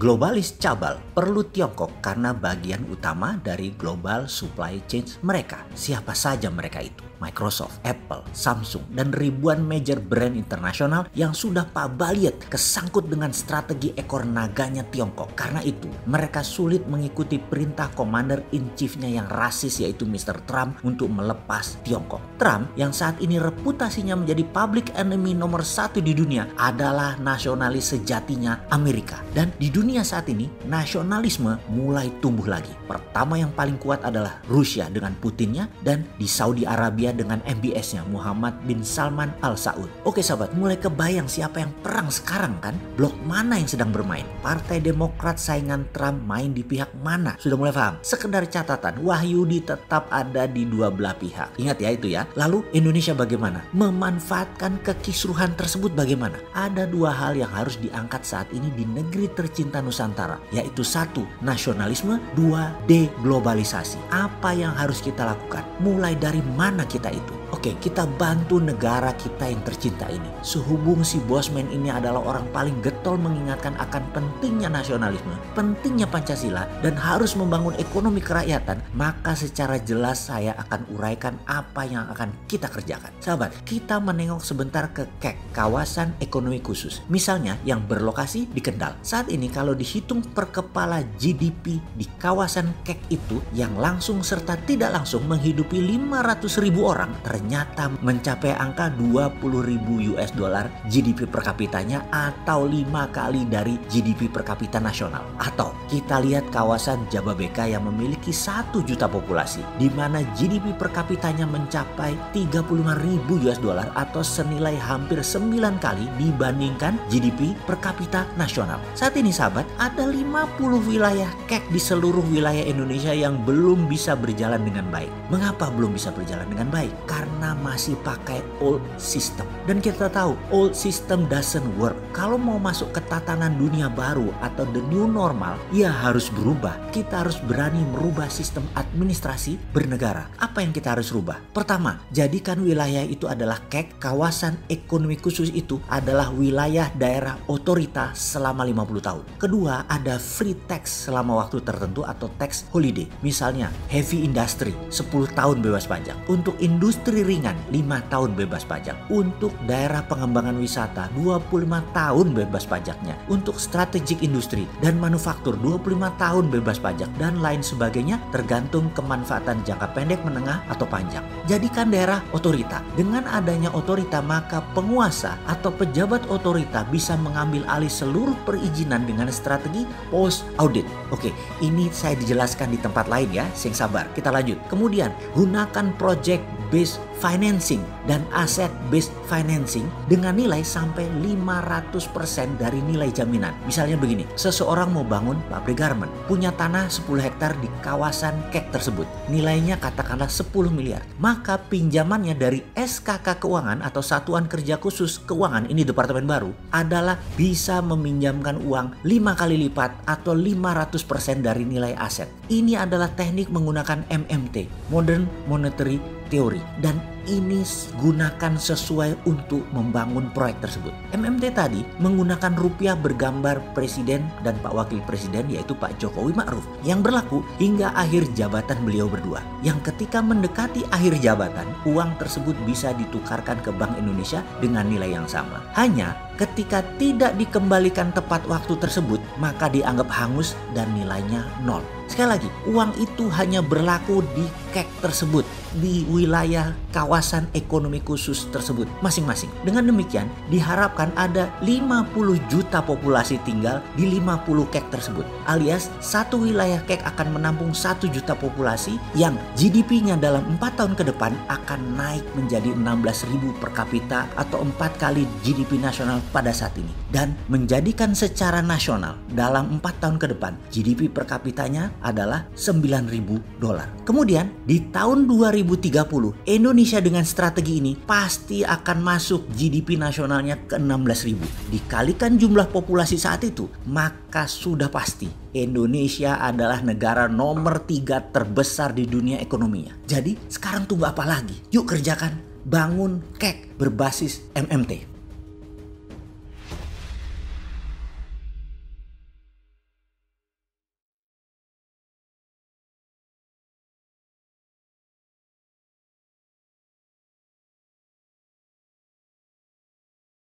globalis cabal perlu Tiongkok karena bagian utama dari global supply chain mereka. Siapa saja mereka itu? Microsoft, Apple, Samsung, dan ribuan major brand internasional yang sudah pabaliet kesangkut dengan strategi ekor naganya Tiongkok. Karena itu, mereka sulit mengikuti perintah Commander in Chief-nya yang rasis yaitu Mr. Trump untuk melepas Tiongkok. Trump yang saat ini reputasinya menjadi public enemy nomor 1 di dunia adalah nasionalis sejatinya Amerika. Dan di dunia saat ini, nasionalisme mulai tumbuh lagi. Pertama yang paling kuat adalah Rusia dengan Putinnya, dan di Saudi Arabia dengan MBS-nya Muhammad bin Salman Al Saud. Oke sahabat, mulai kebayang siapa yang perang sekarang kan? Blok mana yang sedang bermain? Partai Demokrat saingan Trump main di pihak mana? Sudah mulai paham? Sekedar catatan, Wahyudi tetap ada di dua belah pihak. Ingat ya itu ya. Lalu Indonesia bagaimana? Memanfaatkan kekisruhan tersebut bagaimana? Ada dua hal yang harus diangkat saat ini di negeri tercinta Nusantara, yaitu 1. Nasionalisme, 2. Deglobalisasi. Apa yang harus kita lakukan? Mulai dari mana kita itu? Oke, kita bantu negara kita yang tercinta ini. Sehubung si Bosman ini adalah orang paling getol mengingatkan akan pentingnya nasionalisme, pentingnya Pancasila, dan harus membangun ekonomi kerakyatan, maka secara jelas saya akan uraikan apa yang akan kita kerjakan. Sahabat, kita menengok sebentar ke KEK, kawasan ekonomi khusus. Misalnya yang berlokasi di Kendal. Saat ini kalau dihitung per kepala GDP di kawasan KEK itu yang langsung serta tidak langsung menghidupi 500.000 orang, ternyata mencapai angka 20.000 US dollar GDP per kapitanya atau 5 kali dari GDP per kapita nasional. Atau kita lihat kawasan Jababeka yang memiliki 1 juta populasi, di mana GDP per kapitanya mencapai 35.000 US dollar atau senilai hampir 9 kali dibandingkan GDP per kapita nasional. Saat ini sahabat, ada 50 wilayah KEK di seluruh wilayah Indonesia yang belum bisa berjalan dengan baik. Mengapa belum bisa berjalan dengan baik? Karena masih pakai old system. Dan kita tahu old system doesn't work. Kalau mau masuk ke tatanan dunia baru atau the new normal, ya harus berubah. Kita harus berani merubah sistem administrasi bernegara. Apa yang kita harus rubah? Pertama, jadikan wilayah itu adalah KEK, kawasan ekonomi khusus itu adalah wilayah daerah otorita selama 50 tahun. Kedua, ada free tax selama waktu tertentu atau tax holiday. Misalnya, heavy industry 10 tahun bebas pajak. Untuk industri ringan 5 tahun bebas pajak. Untuk daerah pengembangan wisata 25 tahun bebas pajaknya. Untuk strategic industri dan manufaktur 25 tahun bebas pajak dan lain sebagainya tergantung kemanfaatan jangka pendek, menengah atau panjang. Jadikan daerah otorita. Dengan adanya otorita maka penguasa atau pejabat otorita bisa mengambil alih seluruh perizinan dengan strategi post audit. Oke, ini saya dijelaskan di tempat lain ya, sing sabar. Kita lanjut. Kemudian gunakan project based financing dan asset based financing dengan nilai sampai 500% dari nilai jaminan. Misalnya begini, seseorang mau bangun pabrik garment, punya tanah 10 hektar di kawasan KEK tersebut. Nilainya katakanlah 10 miliar. Maka pinjamannya dari SKK Keuangan atau Satuan Kerja Khusus Keuangan, ini departemen baru, adalah bisa meminjamkan uang 5 kali lipat atau 500% dari nilai aset. Ini adalah teknik menggunakan MMT, Modern Monetary Theory, dan ini gunakan sesuai untuk membangun proyek tersebut. MMT tadi menggunakan rupiah bergambar presiden dan Pak Wakil Presiden yaitu Pak Jokowi Ma'ruf yang berlaku hingga akhir jabatan beliau berdua. Yang ketika mendekati akhir jabatan, uang tersebut bisa ditukarkan ke Bank Indonesia dengan nilai yang sama. Hanya ketika tidak dikembalikan tepat waktu tersebut, maka dianggap hangus dan nilainya nol. Sekali lagi, uang itu hanya berlaku di KEK tersebut, di wilayah kawasan ekonomi khusus tersebut masing-masing. Dengan demikian, diharapkan ada 50 juta populasi tinggal di 50 KEK tersebut. Alias, satu wilayah KEK akan menampung 1 juta populasi yang GDP-nya dalam 4 tahun ke depan akan naik menjadi 16.000 per kapita atau 4 kali GDP nasional pada saat ini. Dan menjadikan secara nasional dalam 4 tahun ke depan, GDP per kapitanya adalah 9.000 dolar. Kemudian di tahun 2030 Indonesia dengan strategi ini pasti akan masuk GDP nasionalnya ke 16.000. Dikalikan jumlah populasi saat itu, maka sudah pasti Indonesia adalah negara nomor 3 terbesar di dunia ekonominya. Jadi sekarang tunggu apa lagi? Yuk kerjakan, bangun KEK berbasis MMT.